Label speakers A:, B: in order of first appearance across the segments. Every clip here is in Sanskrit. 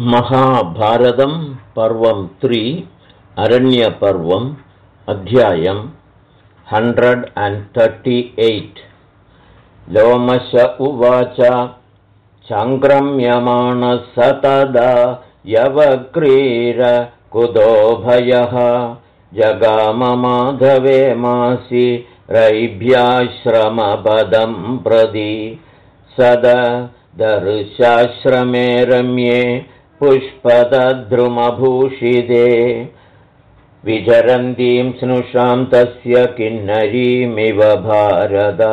A: महाभारतं पर्वं 3 अरण्यपर्वम् अध्यायं 138 लोमश उवाच चाङ्क्रम्यमाणः स तदा यवक्रीरकुतोभयः जगाममाधवे मासि रैभ्याश्रमपदं प्रति सददर्शाश्रमे रम्ये पुष्पदद्रुमभूषिते विचरन्तीं स्नुषां तस्य किन्नरीमिव भारत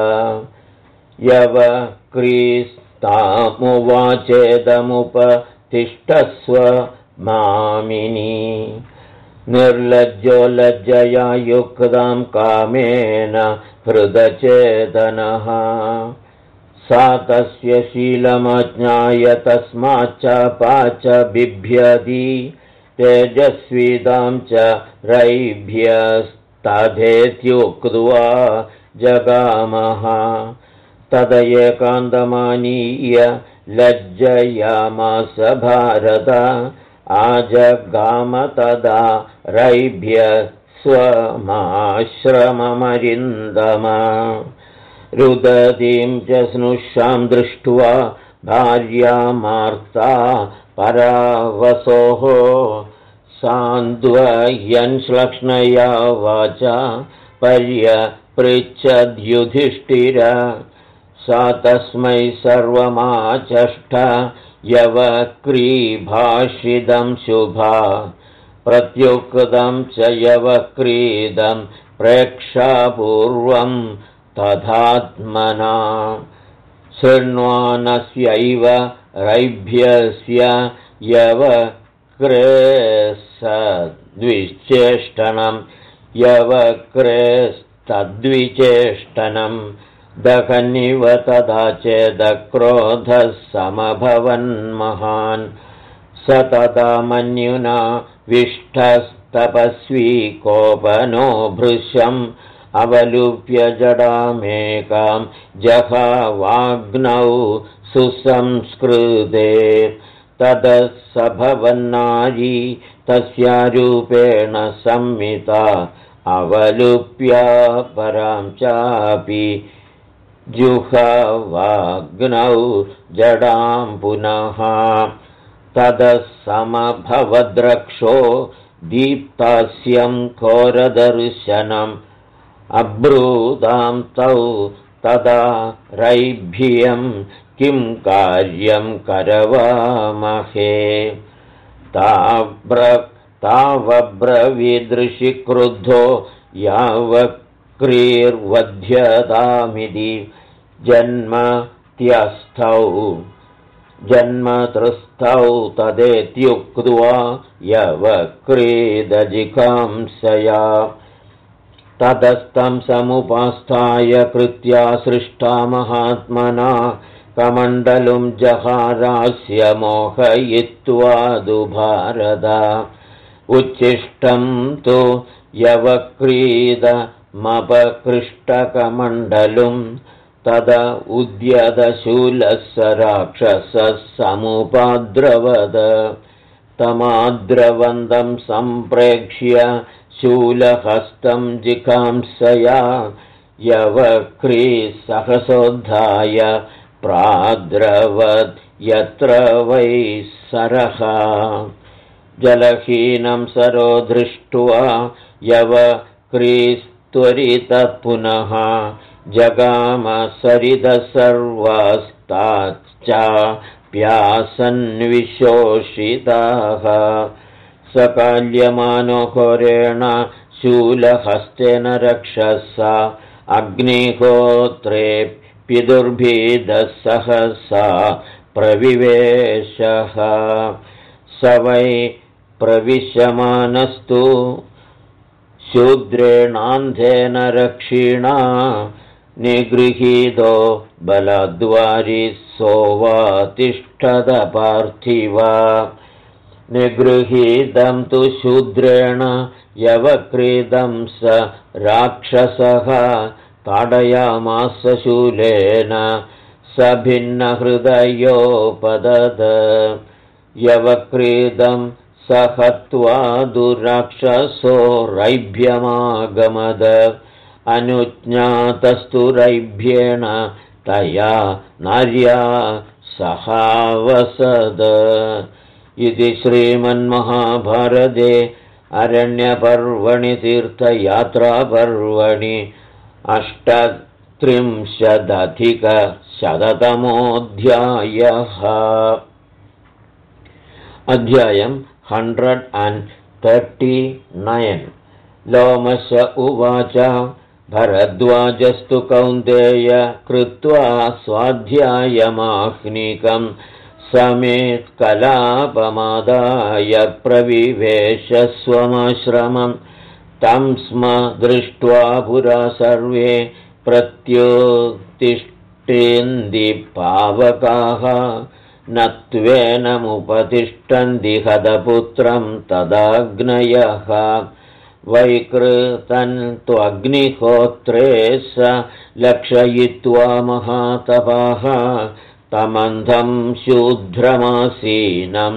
A: यवक्रीस्तामुवाचेदमुपतिष्ठस्व मामिनी निर्लज्जो लज्जया युक्तां कामेन हृदचेतनः सा तस्य शीलमज्ञाय तस्माच्च पाच बिभ्यति तेजस्वितां च रैभ्यस्तथेत्युक्त्वा जगामः तद एकान्तमानीय लज्जयामास भारत आजगाम तदा रैभ्य स्वमाश्रममरिन्दम रुदतीं च स्नुषां दृष्ट्वा भार्यामार्ता परावसोः सान्द्वयन् श्लक्ष्णया वाचा पर्यपृच्छद्युधिष्ठिर सा तस्मै सर्वमाचष्ट यवक्रीभाषितं शुभा प्रत्युक्तं च यवक्रीदं प्रेक्षापूर्वं तथात्मना शृण्वानस्यैव रैभ्यस्य यवक्रेस्तद्विचेष्टनं दहनिव तथा चेदक्रोधः समभवन्महान् स तथा मन्युना विष्टस्तपस्वी कोपनो भृशम् अवलुप्य जडामेकां जहावाग्नौ सुसंस्कृते ततः स भवन्नारी तस्यारूपेण संमिता अवलुप्य परां चापि जुहावाग्नौ जडां पुनः ततः समभवद्रक्षो दीप्तास्यं घोरदर्शनम् अब्रूदां तौ तदा रैभ्यं किं कार्यं करवामहे तावब्रवीदृशि क्रुद्धो यावक्रीर्वध्यतामिति जन्मतृस्थौ तदेत्युक्त्वा यवक्रीदजिकांसया ततस्तं समुपास्थाय कृत्या सृष्टा महात्मना कमण्डलुं जहारास्य मोहयित्वा दुभारत उच्छिष्टं तु यवक्रीदमपकृष्टकमण्डलुं तद उद्यतशूलः स राक्षसः समुपाद्रवद तमाद्रवन्दं सम्प्रेक्ष्य शूलहस्तं जिकांसया यवक्रीसहसोद्धाय प्राद्रवद् यत्र वै सरः जलहीनं सरो दृष्ट्वा यवक्रीस्त्वरितः पुनः जगाम सरितः सर्वास्ताश्चाप्यासन्विशोषिताः सकाल्यमानो घोरेण शूलहस्तेन रक्षसा अग्निहोत्रे पितुर्भीदः सहसा प्रविवेशः स वै प्रविशमानस्तु शूद्रेणान्धेन रक्षिणा निगृहीतो बलद्वारि सोवातिष्ठद पार्थिव निगृहीतं तु शूद्रेण यवक्रीदं स राक्षसः ताडयामास शूलेन स भिन्नहृदयोपदद यवक्रीदं सहत्वा दुराक्षसो रैभ्यमागमद अनुज्ञातस्तु रैभ्येण तया नार्या सहावसद इति श्रीमन्महाभारते अरण्यपर्वणि तीर्थयात्रापर्वणि 38-अधिकशततमोऽध्यायः। अध्यायं 139। लोमश उवाच भरद्वाजस्तु कौन्तेय कृत्वा स्वाध्यायमाह्निकं समेत्कलापमादाय प्रविवेश स्वमाश्रमं तं स्म दृष्ट्वा पुरा सर्वे प्रत्युत्तिष्ठन्ति-पावकाः नत्वेनमुपतिष्ठन्ति हतपुत्रं तदाग्नयः वैकृतं त्वग्निहोत्रे स लक्षयित्वा महातपः तमन्धं शूद्रमासीनं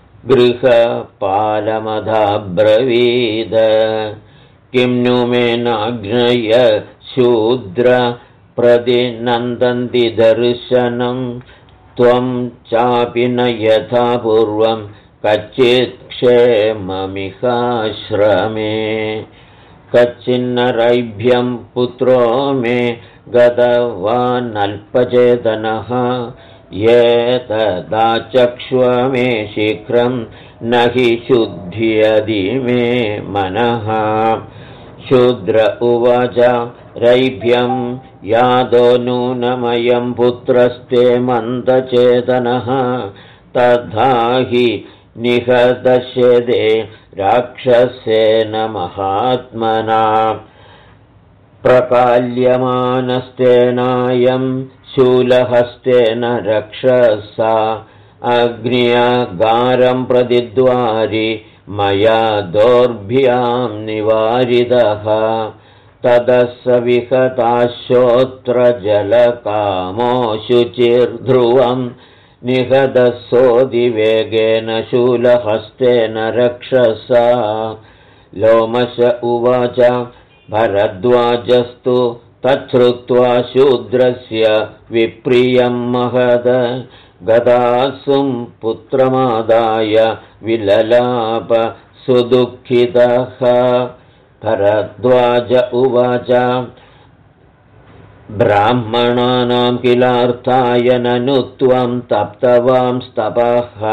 A: गृहपालमदाब्रवीद किं नु मेनाग्नय शूद्र प्रतिनन्दन्ति दर्शनं त्वं चापि न यथा पूर्वं कच्चित् क्षेममिहाश्रमे कच्चिन्नरैभ्यं पुत्रो मे गतवानल्पचेतनः एतदाचक्ष्व मे शीघ्रं न हि शुध्यति मे मनः। शूद्र उवाच रैभ्यं यादो नूनमयं पुत्रस्ते मन्दचेतनः तथा हि निहतश्यदे राक्षसेन महात्मना प्रकाल्यमानस्तेनायं शूलहस्तेन रक्षसा अग्न्यागारं प्रतिद्वारि मया दोर्भ्यां निवारितः ततः स विहताश्रोत्रजलकामो शुचिर्ध्रुवं निहतसोऽधिवेगेन शूलहस्तेन रक्षसा। लोमश उवाच भरद्वाजस्तु तच्छ्रुत्वा शूद्रस्य विप्रियं महद गदासुं पुत्रमादाय विललाप सुदुःखितः। भरद्वाज उवाच ब्राह्मणानां किलार्थाय ननु त्वं तप्तवांस्तपः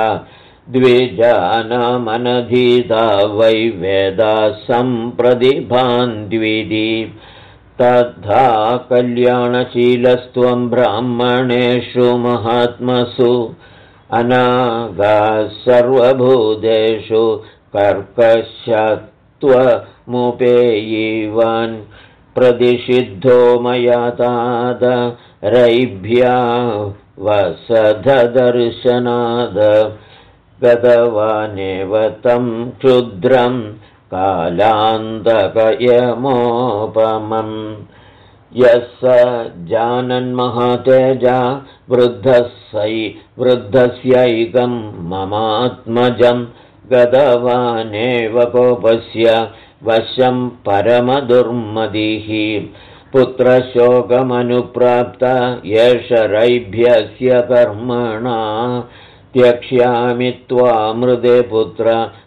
A: द्विजानामनधीता वै वेदाः सम्प्रतिभान्त्विति तथा कल्याणशीलस्त्वं ब्राह्मणेषु महात्मसु अनागाः सर्वभूतेषु कर्कशत्वमुपेयीवान् प्रतिषिद्धो मया तात रैभ्या वसधदर्शनाद गतवानेव तं क्षुद्रं कालान्तकयमोपमम् यः स जानन्महातेजा वृद्धस्यैकं ममात्मजं गतवानेव कोपस्य वशं परमदुर्मदिः पुत्रशोकमनुप्राप्त एष रैभ्यस्य कर्मणा त्यक्ष्यामि त्वामृते पुत्र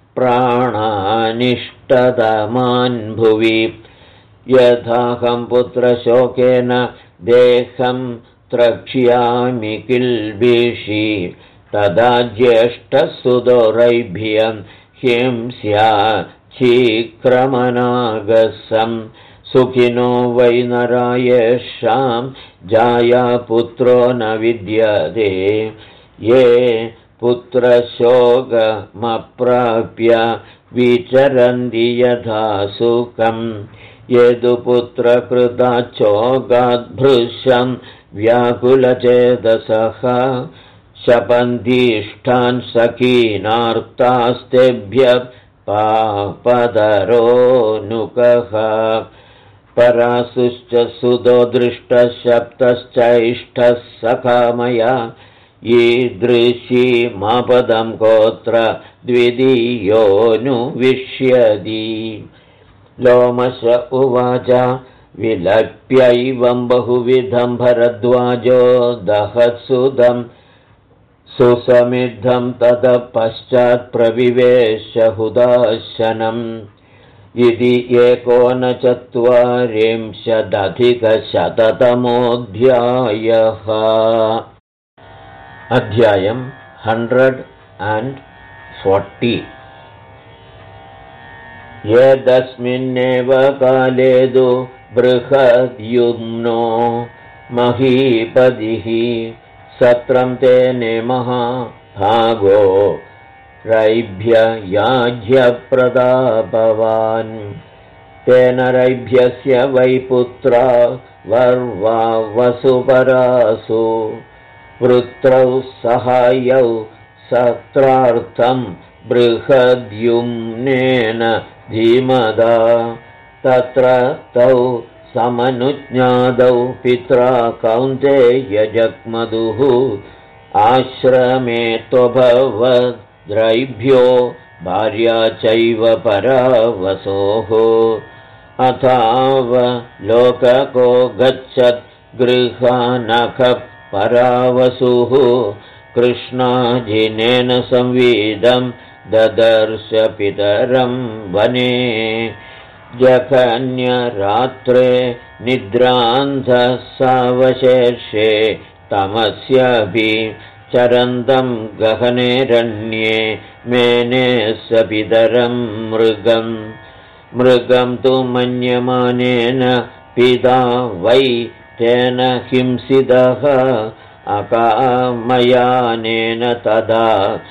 A: प्राणानिष्टतमान् भुवि यथाहं पुत्रशोकेन देहं त्रक्ष्यामि किल्बिषि तदा ज्येष्ठसुतो रैभ्यं हिंस्याच्छीघ्रमनागसं सुखिनो वै नरायेषां जाया पुत्रो न विद्यते ये पुत्रशोकमप्राप्य विचरन्ति यथा सुखं यदुपुत्रकृताच्छोकाद्भृशं व्याकुलचेतसः शपन्तीष्ठान् सखीनार्तास्तेभ्यः पापदरोनुकः परासुश्च सुतो दृष्टः शप्तश्चैष्ठः सखामया ईदृशीमापदं कोऽत्र द्वितीयोऽनुविश्यति। लोमश उवाच विलप्यैवं बहुविधं भरद्वाजो दहत्सुदं सुसमिद्धं ततः पश्चात् प्रविवेश हुदाशनम् इति 1940-अधिकशततमोऽध्यायः। अध्यायम् 140। एतस्मिन्नेव काले तु बृहद्युम्नो महीपतिः सत्रं तेने महाभागो रैभ्य याज्यप्रतापवान्। तेन रैभ्यस्य वै पुत्रा वर्वा वसुपरासु वृत्रौ सहायौ सत्रार्थं बृहद्युम्नेन धीमदा। तत्र तौ समनुज्ञादौ पित्रा कौन्तेयजग्मधुः आश्रमे त्वभवद्रैभ्यो भार्या चैव परावसोः। अथावलोकको गच्छत् गृहानखः परावसुः कृष्णाजिनेन संविदं ददर्श पितरं वने। जघन्यरात्रे निद्रान्धः सावशेषे तमस्यापि चरन्तं गहनेरण्ये मेने स पितरं मृगं तु मन्यमानेन पिता वै तेन हिंसितः अकामयानेन तदा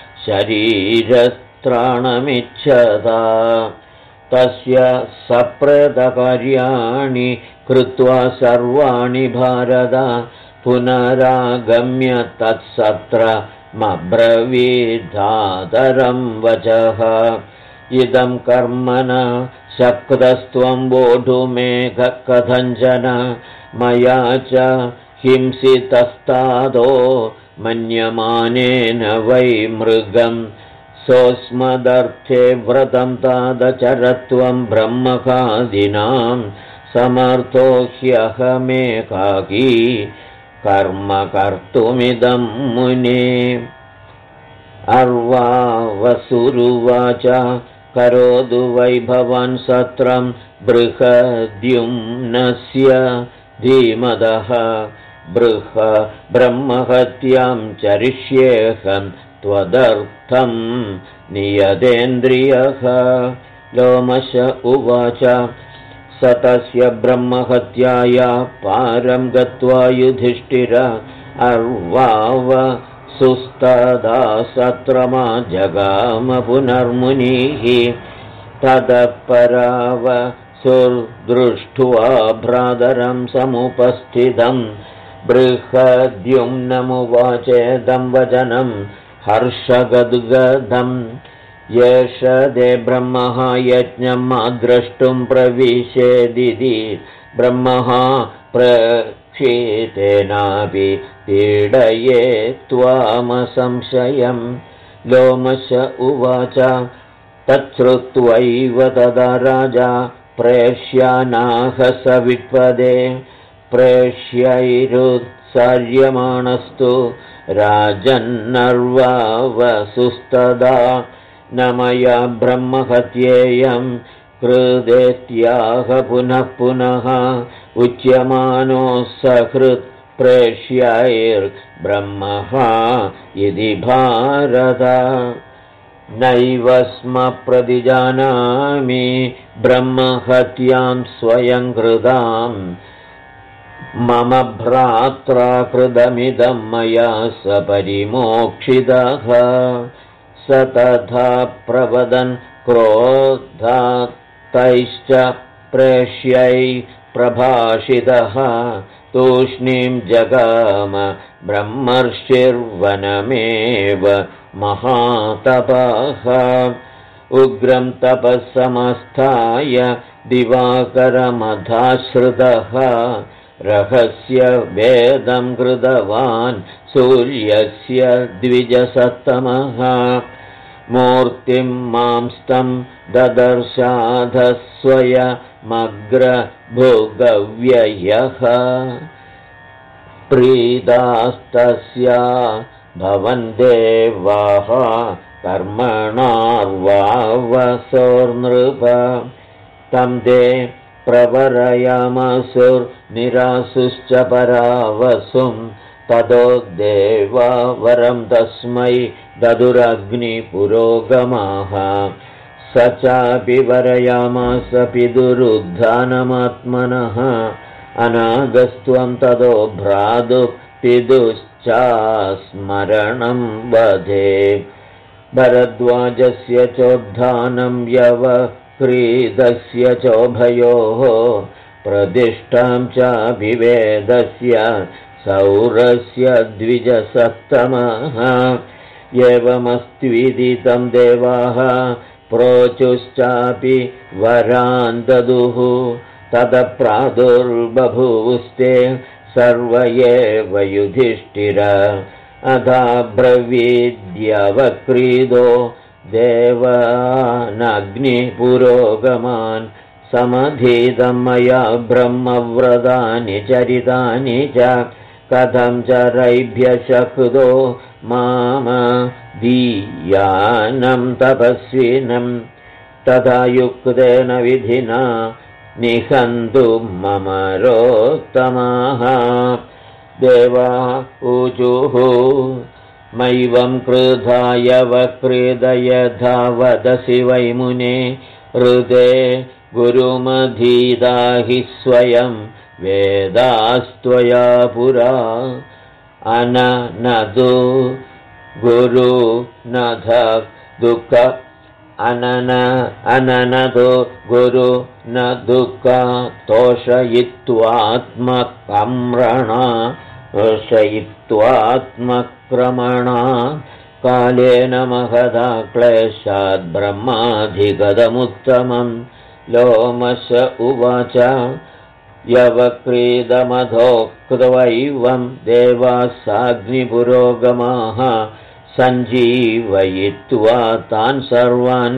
A: शरीरस्त्राणमिच्छता। तस्य सप्रेतकार्याणि कृत्वा सर्वाणि भारत पुनरागम्य तत्सत्रमब्रवीदादरं वचः। इदं कर्म न शक्तस्त्वं वोढुमेकथञ्चन मया च हिंसितस्तादो मन्यमानेन वै मृगम्। सोऽस्मदर्थे व्रतं तादचरत्वं ब्रह्मकादिनां समर्थो ह्यहमेकाकी कर्म कर्तुमिदं मुने। अर्वावसुरुवाच करोतु वै भवान् सत्रं बृहद्युम्नस्य धीमदः। ब्रह्महत्यां चरिष्येऽहं त्वदर्थं नियतेन्द्रियः। लोमश उवाच स तस्य ब्रह्महत्याया पारं गत्वा युधिष्ठिर अर्वावसुस्तदा सत्रमा जगाम पुनर्मुनिः। ततः परावसुर्दृष्ट्वा भ्रातरं समुपस्थितं बृहद्युम्नमुवाचेदं वचनं हर्षगद्गदम्। येष ते ब्रह्मः यज्ञं मा द्रष्टुं प्रविशेदिति ब्रह्मः प्रक्षितेनापि पीडये त्वामसंशयम्। लोमश उवाच तच्छ्रुत्वैव तदा राजा प्रेष्यानाह सविप्पदे। प्रेष्यैरुत्सर्यमाणस्तु राजन्नर्वावसुस्तदा न मया ब्रह्महत्येयं कृदेत्याह पुनः पुनः। उच्यमानो सकृत् प्रेष्यैर्ब्रह्मः इति भारत। नैव स्म प्रतिजानामि ब्रह्महत्यां स्वयं कृताम्। मम भ्रात्रा कृतमिदं मया स परिमोक्षितः। स तथा प्रवदन् क्रोधात्तैश्च प्रेष्यै प्रभाषितः। तूष्णीं जगाम ब्रह्मर्षिर्वनमेव महातपः। उग्रं तपःसमस्थाय दिवाकरमधाश्रितः रहस्य वेदं कृतवान् सूर्यस्य द्विजसत्तमः मूर्तिं मांस्तं ददर्शाधस्वयमग्रभुगव्ययः प्रीदास्तस्या भवन् देवाः कर्मणार्वावसोर्नृप तं ते प्रवरयामसुर्निरासुश्च परावसुं ततो देवा वरं तस्मै ददुरग्निपुरोगमाः स चापि वरयामास पितुरुद्धानमात्मनः अनागस्त्वं ततो भ्रातुः पितुश्चास्मरणं वधे भरद्वाजस्य चोद्धानं यवक्रीदस्य चोभयोः प्रतिष्ठां चाभिवेदस्य सौरस्य द्विजसत्तमः एवमस्त्विदितं देवाः प्रोचुश्चापि वरान् ददुः ततः प्रादुर्बभूवुस्ते सर्व एव युधिष्ठिर अथाब्रवीद्यवक्रीदो देवानग्निपुरोगमान् समधीतं मया ब्रह्मव्रतानि चरितानि च कथं चरैभ्यः शक्तो माम दीयानं तपस्विनं तथा युक्तेन विधिना निहन्तु मम रोत्तमाः देवा ऊचुः मैवं क्रुधाय वक्रीद यथा वदसि वै मुने ऋते गुरुमधीता हि स्वयं वेदास्त्वया पुरा अननदु गुरुनध दुःख अननदो गुरु न दुःख तोषयित्वात्मक्रमणा कालेन महदा क्लेशाद् ब्रह्माधिगतमुत्तमं लोमश उवाच यवक्रीदमधोक्त्वैवं देवाः साग्निपुरोगमाः सञ्जीवयित्वा तान् सर्वान्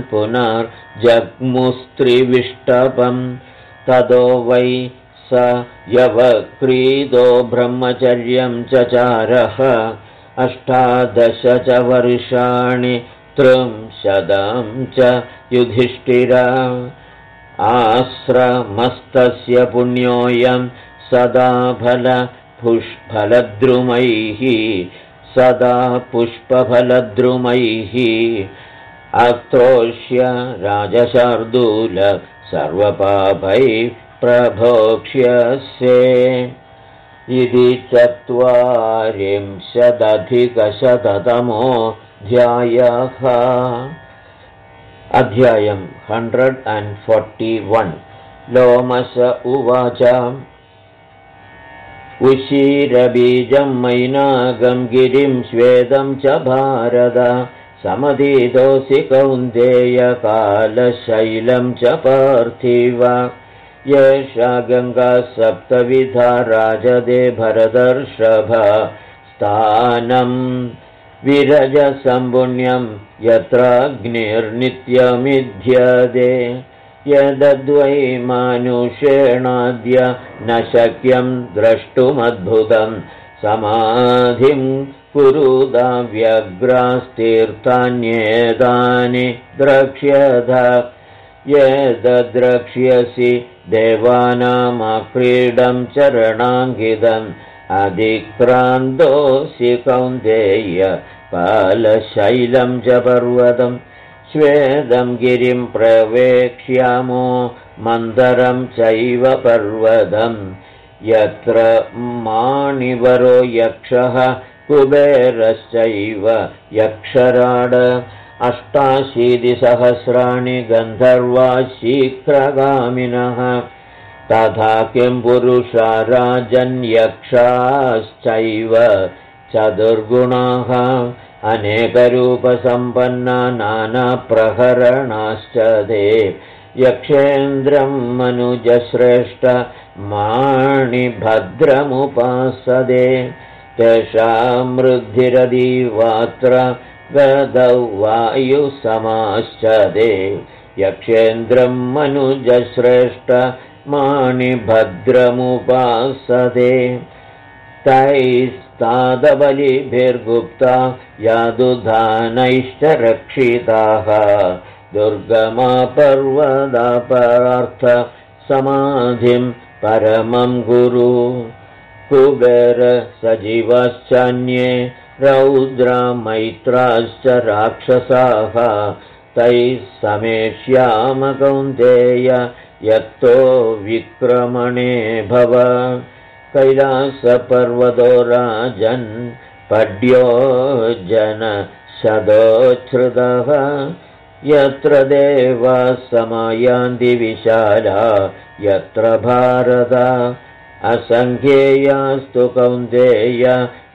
A: पुनर्जग्मुस्त्रिविष्टपं ततो वै स यवक्रीदो ब्रह्मचर्यं चचारः 18 च वर्षाणि 30 च युधिष्ठिर आश्रमस्तस्य पुण्योऽयं सदा सदा पुष्पफलद्रुमैः अत्रोष्य राजशार्दूल सर्वपापैः प्रभोक्ष्यसे इति 40अधिकशततमोऽध्यायः अध्यायम् 141 लोमश उवाच उशीरबीजं मैनागं गिरिं श्वेतं च भारत समधीतोऽसि कौन्तेय कालशैलं च पार्थिव येषा गङ्गा सप्तविधा राजदे भरतर्षभ स्थानं विरजसम्पुण्यं यत्राग्निर्नित्यमिध्यदे यदद्वै मानुषेणाद्य न शक्यं द्रष्टुमद्भुतं समाधिं कुरुदा व्यग्रास्तीर्थान्येतानि द्रक्ष्यथ यद्द्रक्ष्यसि देवानामक्रीडं चरणाङ्गितम् अधिक्रान्तोऽसि कौन्तेय कालशैलं च पर्वतं श्वेतं गिरिं प्रवेक्ष्यामो मन्दरं चैव पर्वतं यत्र माणिवरो यक्षः कुबेरश्चैव यक्षराड 88 सहस्राणि गन्धर्वा शीघ्रगामिनः तथा किं पुरुषा राजन्यक्षाश्चैव चतुर्गुणाः अनेकरूपसम्पन्ना नानाप्रहरणाश्च ते यक्षेन्द्रं मनुजश्रेष्ठ माणिभद्रमुपासदे तेषां वृद्धिरदीवात्र गदौ वायुसमाश्चदे यक्षेन्द्रं मनुजश्रेष्ठ माणिभद्रमुपासदे तैस्तादबलिभिर्गुप्ता यादुधानैश्च रक्षिताः दुर्गमा पर्वदापरार्थ समाधिं परमं गुरु कुबेर सजीवश्चान्ये रौद्रमैत्राश्च राक्षसाः तैः समेष्याम कौन्तेय यत्तो विक्रमणे भव कैलासपर्वतो राजन् पड्यो जनशदोच्छ्रुतः यत्र देवाः समायान्ति विशाला यत्र भारत असङ्ख्येयास्तु कौन्तेय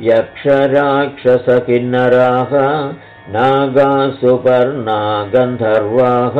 A: यक्षराक्षसकिन्नराः नागासुपर्णा गन्धर्वाः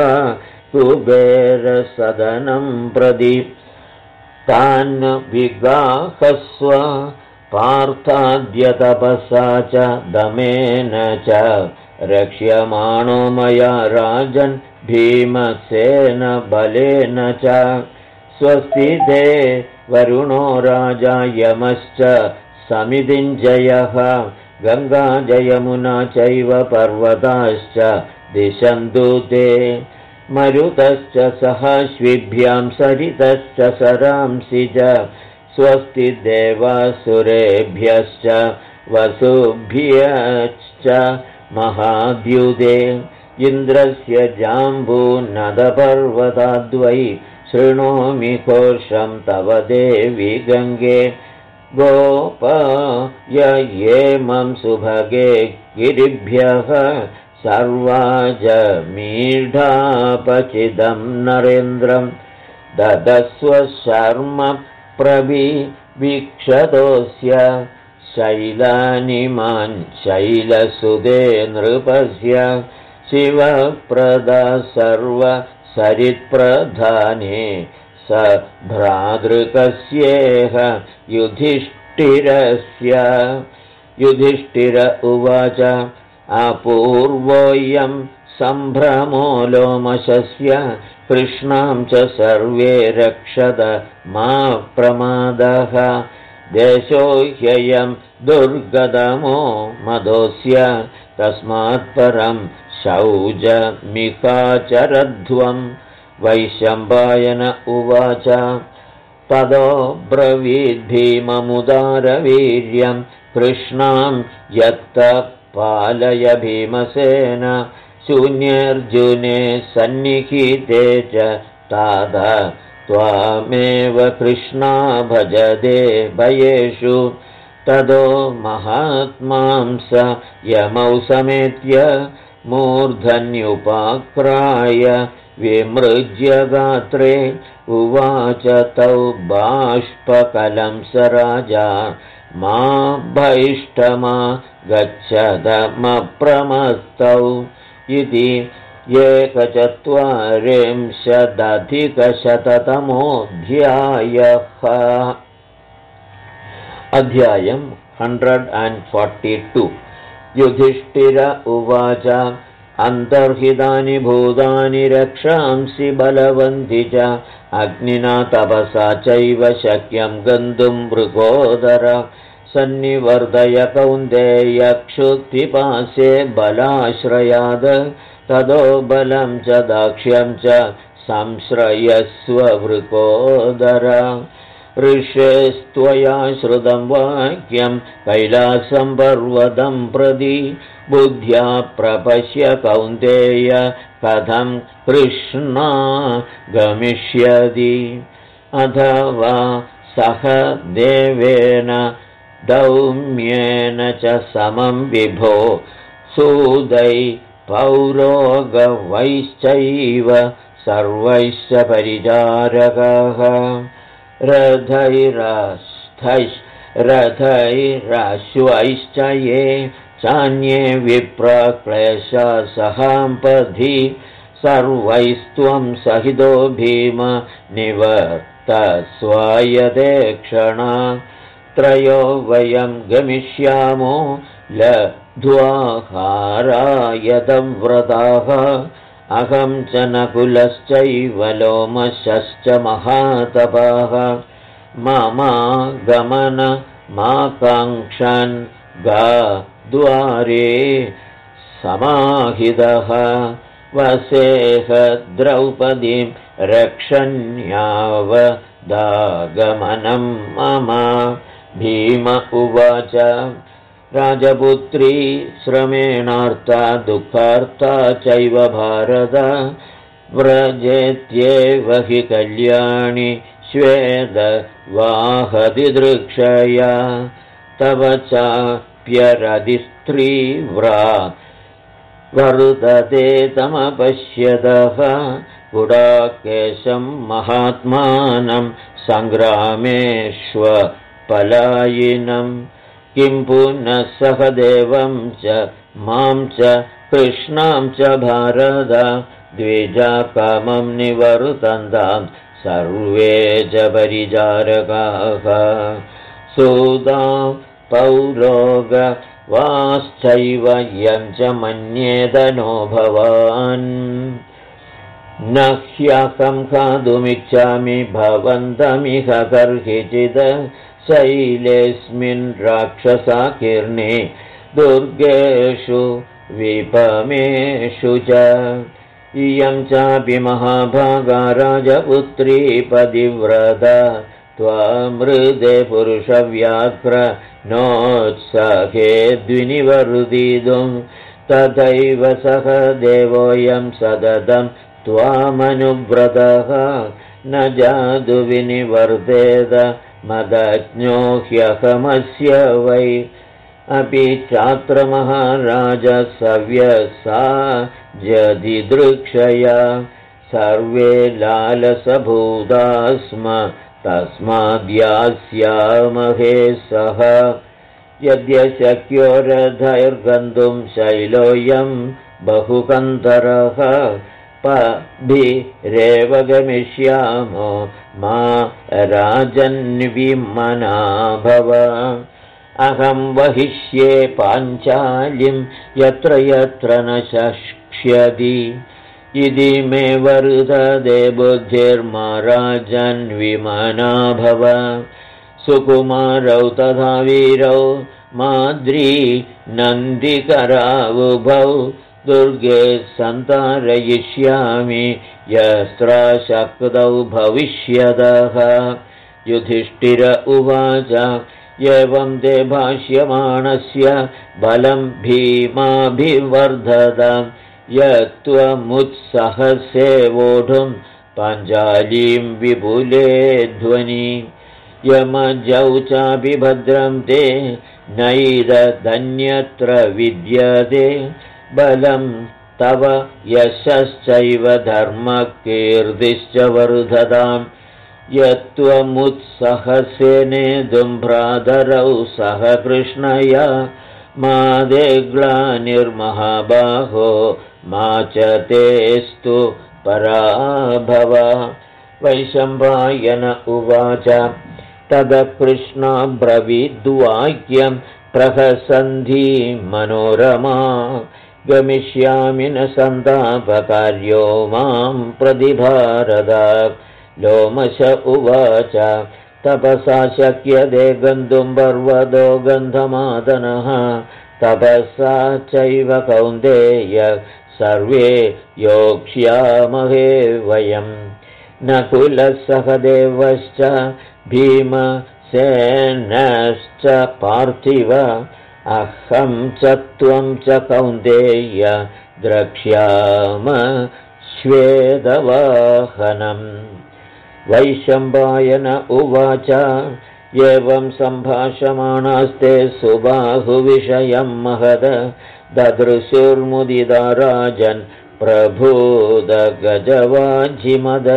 A: कुबेरसदनं प्रति तान् विगाहस्व पार्थाद्यतपसा च दमेन च रक्ष्यमाणो मया राजन् भीमसेन बलेन च स्वस्ति ते वरुणो राजा यमश्च समितिञ्जयः गङ्गाजयमुना चैव पर्वताश्च दिशन्तु ते मरुतश्च सहाश्विभ्यां सरितश्च सरांसि च स्वस्ति देवासुरेभ्यश्च वसुभ्यश्च महाद्युते इन्द्रस्य जाम्बूनदपर्वताद्वै शृणोमि घोषं तव देवि गङ्गे गोपाय येमं सुभगे गिरिभ्यः सर्वाजमीढापचिदं नरेन्द्रं ददस्व शर्म प्रविवीक्षतोऽस्य शैलानिमान् शैलसुदे नृपस्य शिवप्रदा सर्वसरित्प्रधाने स भ्रातृकस्येह युधिष्ठिरस्य युधिष्ठिर उवाच अपूर्वोऽयं सम्भ्रमो लोमशस्य कृष्णां च सर्वे रक्षत मा प्रमादः देशो ह्ययं दुर्गदमो मदोऽस्य तस्मात् परं शौचमिकाचरध्वं वैशम्पायन उवाच ततो ब्रवीद्भीममुदारवीर्यं कृष्णां यत्त पालय भीमसेन शून्यर्जुने सन्निहिते च तात त्वामेव कृष्णा भजते भयेषु ततो महात्मां स यमौ समेत्य मूर्धन्युपाक्राय विमृज्य गात्रे उवाच तौ बाष्पकलं स राजा मा भैष्टमा गच्छदमप्रमस्तौ इति 140-अधिकशततमोऽध्यायः अध्यायं 142 युधिष्ठिर उवाच अन्तर्हितानि भूतानि रक्षांसि बलवन्ति च अग्निना तपसा चैव शक्यं गन्तुं मृगोदर सन्निवर्धय कौन्तेय क्षुत्पिपासे बलाश्रयाद ततो बलं च दाक्ष्यं च संश्रयस्व वृकोदर ऋषेस्त्वया श्रुतं वाक्यं कैलासं पर्वतं प्रति बुद्ध्या प्रपश्य कौन्तेय कथं कृष्णा गमिष्यति अथवा सह देवेन दौम्येन च समं विभो सूदै पौरोगवैश्चैव सर्वैश्च परिचारकः रथैराश्वैश्च ये चान्ये विप्रक्लेशा सहाम्पधि सर्वैस्त्वं सहितो भीम निवर्तस्वायते क्षणा त्रयो वयं गमिष्यामो लब्ध्वाहारायतव्रताः अहं च नकुलश्चैव लोमशश्च महातपाः ममागमनमाकाङ्क्षन् द्वारे समाहितः वसेह द्रौपदीं रक्षण्यावदागमनं मम भीम उवाच राजपुत्री श्रमेणार्ता दुःखार्ता चैव भारत व्रजेत्येव हि कल्याणि श्वेदवाहदिदृक्षया तव चाप्यरदिस्त्रीव्रा वर्तते तमपश्यतः गुडाकेशं महात्मानं सङ्ग्रामेष्वपलायिनं किं पुनः सहदेवं च मां च कृष्णां च भारत द्विजाकामं निवर्तन्तां सर्वे च परिचारकाः सूता पौलोगवाश्चैव यं च मन्येदनो भवान् न ह्यहं खादुमिच्छामि भवन्तमिह कर्हिचित् शैलेऽस्मिन् राक्षसाकीर्णे दुर्गेषु विपमेषु च इयं चापि महाभागा राजपुत्री पतिव्रता त्वामृते पुरुषव्याघ्र नोत्सहे द्विनिवर्तितुं तथैव सह देवोऽयं सततं त्वामनुव्रतः न जातु विनिवर्तेत मदज्ञो ह्यहमस्य वै अपि चात्र महाराज सव्यसा जदिदृक्षया सर्वे लालसभूता स्म तस्माद्यास्यामहे सह यद्यशक्यो रथैर्गन्तुं शैलोऽयं बहुकन्तरः पद्भिरेव गमिष्यामो मा राजन्विमना भव अहं वहिष्ये पाञ्चालिं यत्र यत्र न शक्ष्यति इति मे वर्तते बुद्धिर्मा राजन्विमना भव सुकुमारौ तथा वीरौ माद्री नन्दिकरावुभौ दुर्गे सन्तारयिष्यामि यस्त्राशक्तौ भविष्यतः युधिष्ठिर उवाच एवं ते भाष्यमाणस्य बलं भीमाभिवर्धत यत्त्वमुत्सहसे वोढुं पाञ्चालीं विपुले ध्वनि यमजौ चापि भद्रं ते नैदधन्यत्र विद्यते बलं तव यशश्चैव धर्मकीर्तिश्च वर्धताम् यत्त्वमुत्सहसे नेतुं भ्रातरौ सह कृष्णया मादे ग्लानिर्महाबाहो मा च तेस्तु पराभव वैशम्पायन उवाच ततः कृष्णाब्रवीद्वाक्यं प्रहसन्धी मनोरमा गमिष्यामि न सन्तापकार्यो मां प्रतिभारद लोमश उवाच तपसा शक्यते गन्तुं पर्वतो गन्धमादनः तपसा चैव कौन्तेय सर्वे योक्ष्यामहे वयं नकुलः सहदेवश्च भीमसेनश्च पार्थिव अहं च त्वं च कौन्तेय द्रक्ष्याम श्वेतवाहनम् वैशम्पायन उवाच एवं सम्भाषमाणास्ते सुबाहुविषयं महद ददृशुर्मुदिता राजन् प्रभूदगजवाजिमद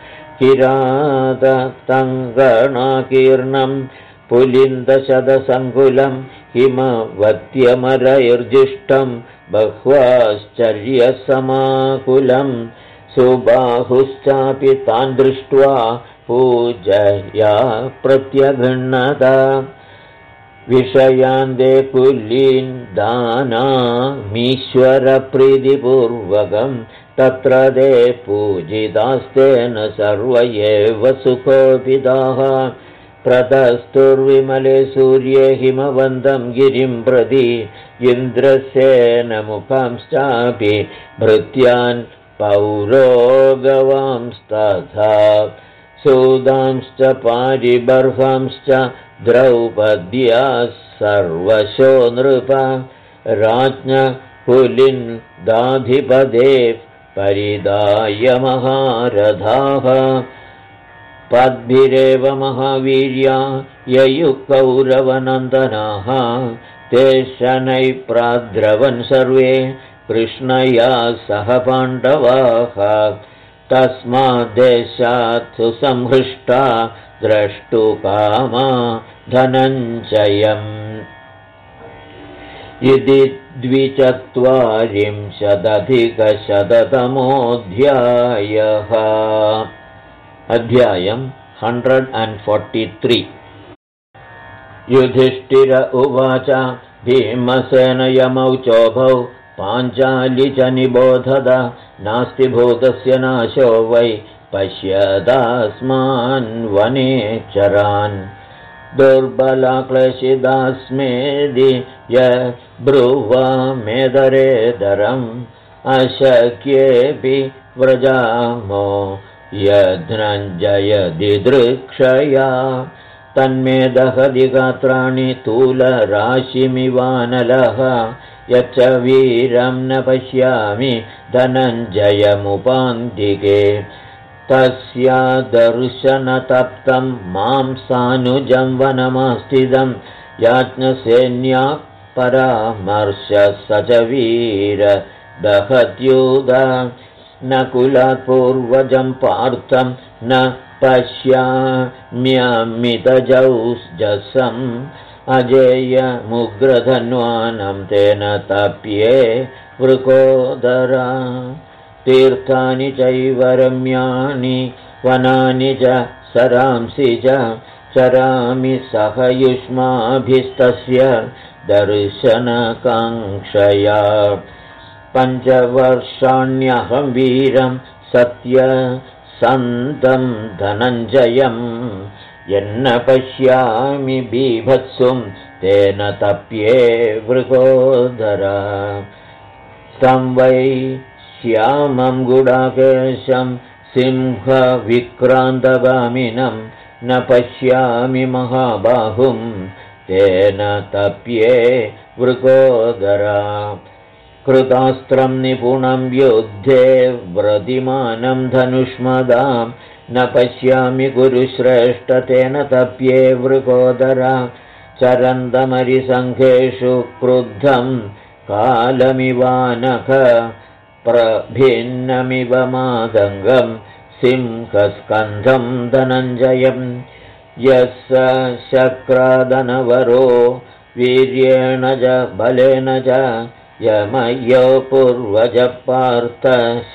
A: किराततङ्गणाकीर्णं पुलिन्दशतसङ्कुलं हिमवत्यमरैर्जिष्टं बह्वाश्चर्यसमाकुलं सुबाहुश्चापि तान् दृष्ट्वा पूजया प्रत्यगृह्णत विषयान्ते कुलीन् दानामीश्वरप्रीतिपूर्वकं तत्र ते पूजितास्तेन सर्व एव सुखोपिताः प्रतस्तुर्विमले सूर्ये हिमवन्तं गिरिं प्रति इन्द्रसेनमुखांश्चापि भृत्यान् पौरोगवांस्तथा सूदांश्च पारिबर्हांश्च द्रौपद्याः सर्वशो नृप राज्ञ कुलिन्दाधिपदे परिदाय महारथाः पद्भिरेव महावीर्या ययुः कौरवनन्दनाः ते शनैः प्राद्रवन् सर्वे कृष्णया सह पाण्डवाः तस्माद्देशात् सुसंहृष्टा द्रष्टुकामा धनञ्जयम् इति 240-अधिकशततमोऽध्यायः अध्यायम् 143 युधिष्ठिर उवाच भीमसेनयमौ चोभौ पाञ्चाली च निबोधत नास्ति भूतस्य नाशो वै पश्यदास्मान् वनेचरान् दुर्बलाक्लेशिदास्मेदि यब्रुवामेदरेदरम् अशक्येऽपि व्रजामो यद्रञ्जयदिदृक्षया तन्मे दहति गात्राणि तूलराशिमिवानलः यच्च वीरं न पश्यामि धनञ्जयमुपान्तिके तस्या दर्शनतप्तं मां सानुजं वनमास्थितं याज्ञसेन्या परामर्शः स च वीर दहत्युद नकुलात् पूर्वजं पार्थं न पश्याम्यमितजौजसम् अजेयमुग्रधन्वानं तेन तप्ये वृकोदरा तीर्थानि चैव रम्याणि वनानि च सरांसि च चरामि सह युष्माभिस्तस्य दर्शनकाङ्क्षया 5 वर्षाण्यहं वीरं सत्यसन्तं धनञ्जयम् यन्न पश्यामि बीभत्सुं तेन तप्ये वृकोदरा संवै श्यामं गुडाकेशं सिंहविक्रान्तगामिनं न पश्यामि महाबाहुं तेन तप्ये वृकोदरा कृतास्त्रं निपुणं युद्धे व्रतिमानं धनुष्मदां न पश्यामि गुरुश्रेष्ठ तेन तप्ये वृकोदरा चरन्दमरिसङ्घेषु क्रुद्धं कालमिवानख प्रभिन्नमिव मादङ्गं सिंहस्कन्धं धनञ्जयम् यस्य शक्रादनवरो वीर्येण च बलेन च यमयो पूर्वज पार्थ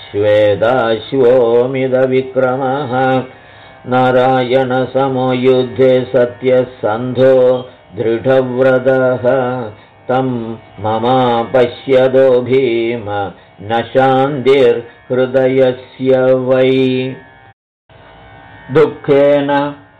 A: श्वेताश्वोमिदविक्रमः नारायणसमो युद्धे सत्यसन्धो दृढव्रतः तं ममापश्यदो भीम न शान्तिर्हृदयस्य वै दुःखेन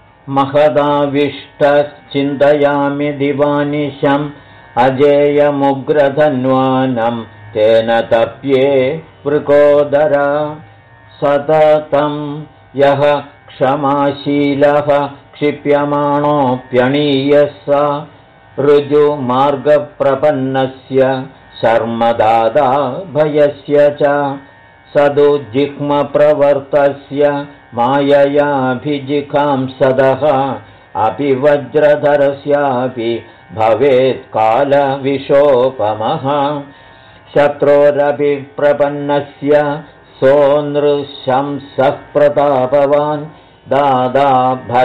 A: महदाविष्टश्चिन्तयामि दिवानिशम् अजेयमुग्रधन्वानं तेन तप्ये वृकोदरा सततं यः क्षमाशीलः क्षिप्यमाणोऽप्यणीयः स ऋजुमार्गप्रपन्नस्य शर्मदादा भयस्य च सदुजिह्मप्रवर्तस्य माययाभिजिखांसदः अपि वज्रधरस्यापि भवेत् कालविशोपमः शत्रोरभिप्रपन्नस्य सोऽनृशंसः प्रतापवान् दादा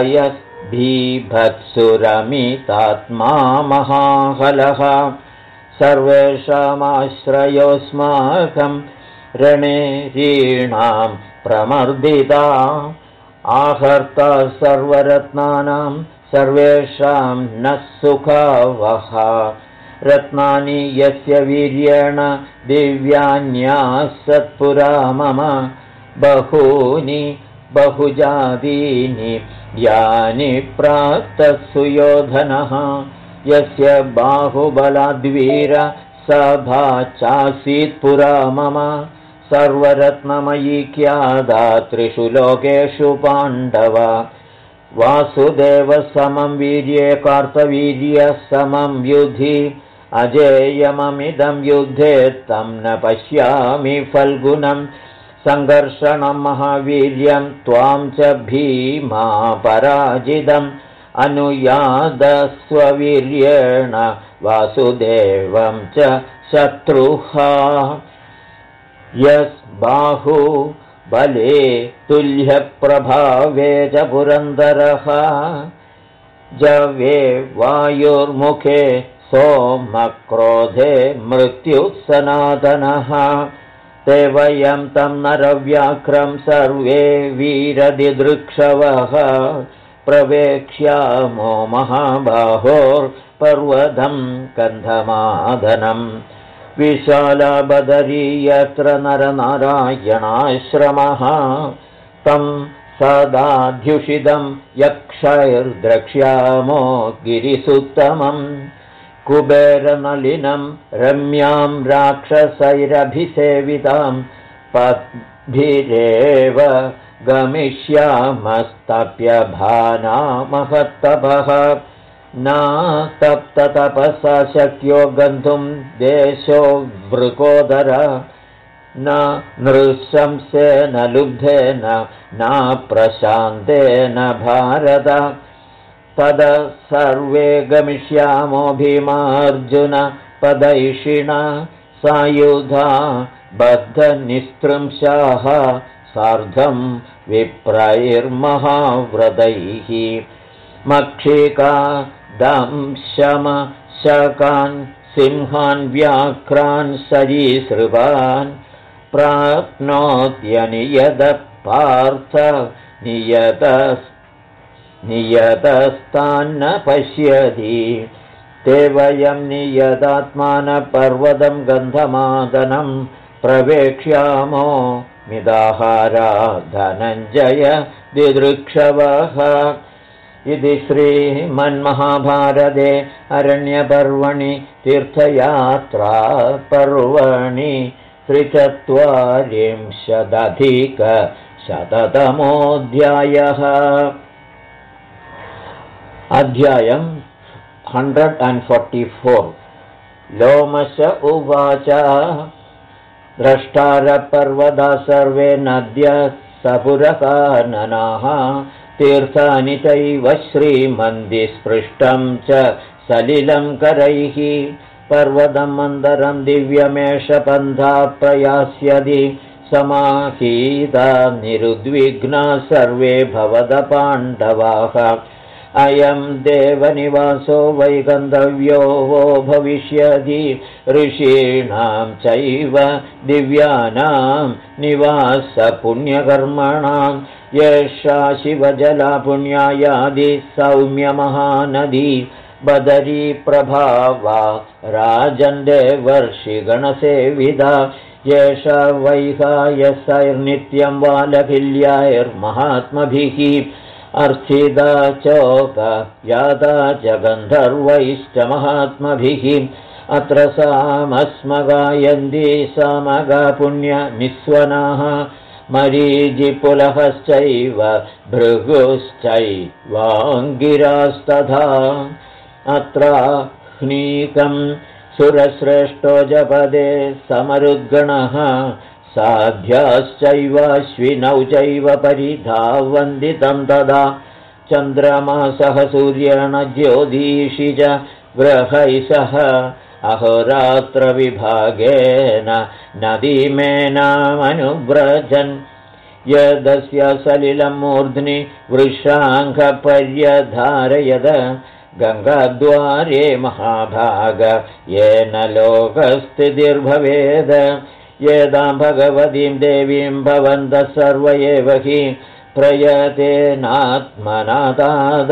A: भयद्भीभत्सुरमितात्मा महाहलः सर्वेषामाश्रयोऽस्माकं रणे रीणां प्रमर्दिता आहर्ता सर्वरत्नानां सर्वेषां नः सुखावह रत्नानि यस्य वीर्येण दिव्यान्यासत्पुरा मम बहूनि बहुजातीनि यानि प्राप्तसुयोधनः यस्य बाहुबलाद्वीर सभा चासीत् पुरा मम सर्वरत्नमयी ख्याता त्रिषु लोकेषु पाण्डव वासुदेवसमं वीर्ये कार्तवीर्यसमं युधि अजेयममिदं युद्धे तं न पश्यामि फल्गुनं सङ्घर्षणं महावीर्यं त्वां च भीमा पराजितम् अनुयादस्ववीर्येण वासुदेवं च शत्रुः यस्बाहु बले तुल्यप्रभावे च पुरन्दरः जवे वायुर्मुखे सोमक्रोधे मृत्युः सनातनः ते वयं तं नरव्याघ्रं सर्वे वीरदिदृक्षवः प्रवेक्ष्यामो महाबाहोर्पर्वतं कन्धमादनम् विशालबदरी यत्र नरनारायणाश्रमः तं सदाध्युषितं यक्षैर्द्रक्ष्यामो गिरिसुत्तमम् कुबेरनलिनं रम्यां राक्षसैरभिसेवितां पद्भिरेव गमिष्यामस्तप्यभाना महत्तपः न तप्ततपसा शक्यो गन्तुं देशो वृकोदर न नृशंसेन लुब्धेन न प्रशान्तेन भारत तद सर्वे गमिष्यामो भीमार्जुन पदैषिण सायुधा बद्धनिस्त्रंशाः सार्धं विप्रैर्महाव्रतैः मक्षिका दंशमशकान् सिंहान् व्याघ्रान् सरीसृपान् प्राप्नोत्यनियतः पार्थ नियतस्तान्न पश्यति ते वयं नियतात्मानः पर्वतं गन्धमादनं प्रवेक्ष्यामो मिदाहारा धनञ्जय दिदृक्षवः इति श्रीमन्महाभारते अरण्यपर्वणि तीर्थयात्रापर्वणि 43-अधिकशततमोऽध्यायः अध्यायम् 144 लोमश उवाच द्रष्टारपर्वता सर्वे नद्यः सपुरकाननाः तीर्थानि चैव श्रीमन्दिस्पृष्टं च सलिलं करैः पर्वतं मन्दरं दिव्यमेष पन्था प्रयास्यति समाहीता निरुद्विग्ना सर्वे भवद पाण्डवाः अयं देवनिवासो वै गन्तव्यो वो भविष्यति ऋषीणां चैव दिव्यानां निवास पुण्यकर्मणां येषा शिवजला पुण्यायादि सौम्यमहानदी बदरी प्रभावा राजन् देवर्षिगणसेविता येषा वैहायसैर्नित्यं वालकिल्यैर्महात्मभिः अर्थिता चोक याता च गन्धर्वैश्च महात्मभिः अत्र सामस्मगायन्ति सामगा पुण्यनिस्वनाः मरीचिपुलहश्चैव भृगुश्चैवाङ्गिरास्तथा अत्राह्नीकं सुरश्रेष्ठो जपदे समरुद्गणः साध्याश्चैवाश्विनौ चैव परिधावन्ति तं तदा चन्द्रमासः सूर्येण ज्योतिषि च ग्रहैः सह अहोरात्रविभागेन नदीमेनामनुव्रजन् यदस्य सलिलं मूर्ध्नि वृषाङ्गपर्यधारयद गङ्गाद्वारे महाभाग येन लोकस्थितिर्भवेद येदां भगवतीं देवीं भवन्तः सर्व एव हि प्रयतेनात्मनादाद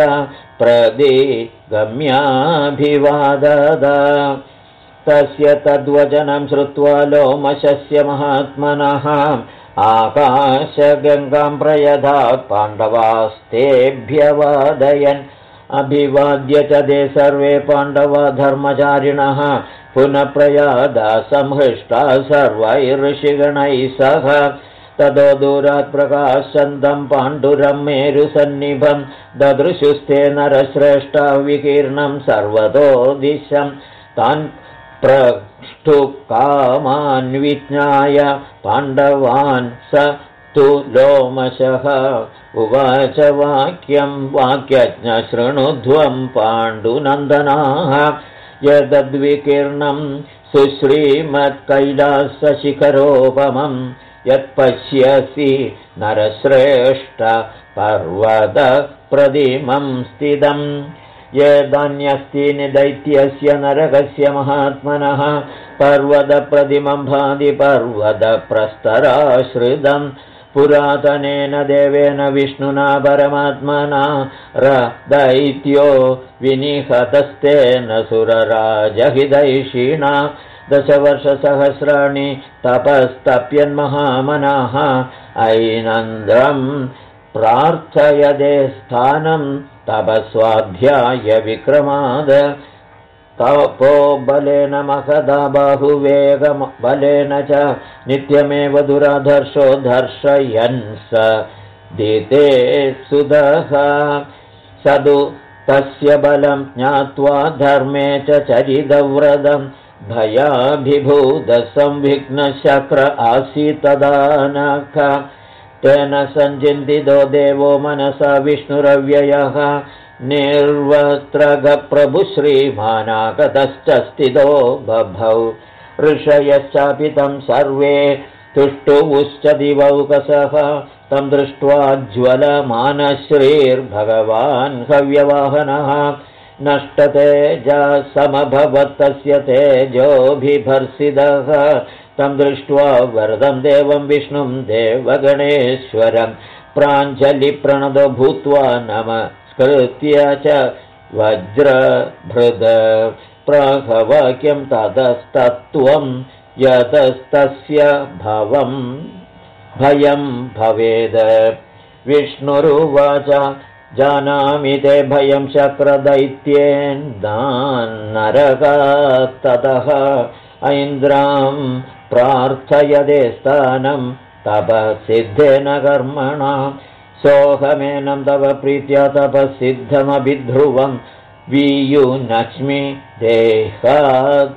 A: प्रदिगम्याभिवादद तस्य तद्वचनं श्रुत्वा लोमशस्य महात्मनः आकाशगङ्गां प्रयधात् पाण्डवास्तेभ्यवादयन् अभिवाद्य च ते सर्वे पाण्डवा धर्मचारिणः पुनः प्रयादा संहृष्टा सर्वैर्षिगणैः सह ततो दूरात् प्रकाशन्तं पाण्डुरं मेरुसन्निभं ददृशुस्ते नरश्रेष्ठा विकीर्णं सर्वतो दिशं तान् प्रष्टुकामान् विज्ञाय पाण्डवान् स तु लोमशः उवाच वाक्यं वाक्यज्ञ शृणुध्वं पाण्डुनन्दनाः यदद्विकीर्णं सुश्रीमत्कैलासशिखरोपमं यत्पश्यसि नरश्रेष्ठ पर्वतप्रतिमं स्थितम् यदन्यस्तीनि दैत्यस्य नरकस्य महात्मनः पर्वतप्रतिमं भाति पर्वतप्रस्तराश्रितं पुरातनेन देवेन विष्णुना परमात्मना दैत्यो विनिहतस्तेन सुरराजहितैषिणा 10 वर्षसहस्राणि तपस्तप्यन्महामनाः ऐनन्द्रं प्रार्थयदे स्थानं तपस्वाध्याय विक्रमाद तपो बलेन महदा बाहुवेगबलेन च नित्यमेव दुराधर्षो दर्शयन् स दिते सुदः सदु तस्य बलं ज्ञात्वा धर्मे च चरितव्रतं भयाभिभूतसंविघ्नशक्र आसीत्तदानख तेन सञ्चिन्तितो देवो मनसा विष्णुरव्ययः निर्वस्त्रगप्रभुः श्रीमानागतश्च स्थितो बभौ ऋषयश्चापि तं सर्वे तुष्टुवुश्च दिवौकसः तं दृष्ट्वा ज्वलमानश्रीर्भगवान् हव्यवाहनः नष्टतेजसमभवत्तस्य तेजोभिभर्सितः तं दृष्ट्वा वरदं देवं विष्णुं देवगणेश्वरं प्राञ्जलिप्रणदो भूत्वा नमस्कृत्य च वज्रभृद प्राहवाक्यं ततस्तत्त्वं यतस्तस्य भयं भवेद विष्णुरुवाच जानामि ते भयं शक्रदैत्येन्दान्नरकात्ततः ऐन्द्रां प्रार्थयदे स्थानं तपसिद्धेन कर्मणा सोऽहमेनं तव प्रीत्या तपसिद्धमभिध्रुवं वीयुनक्ष्मि देहात्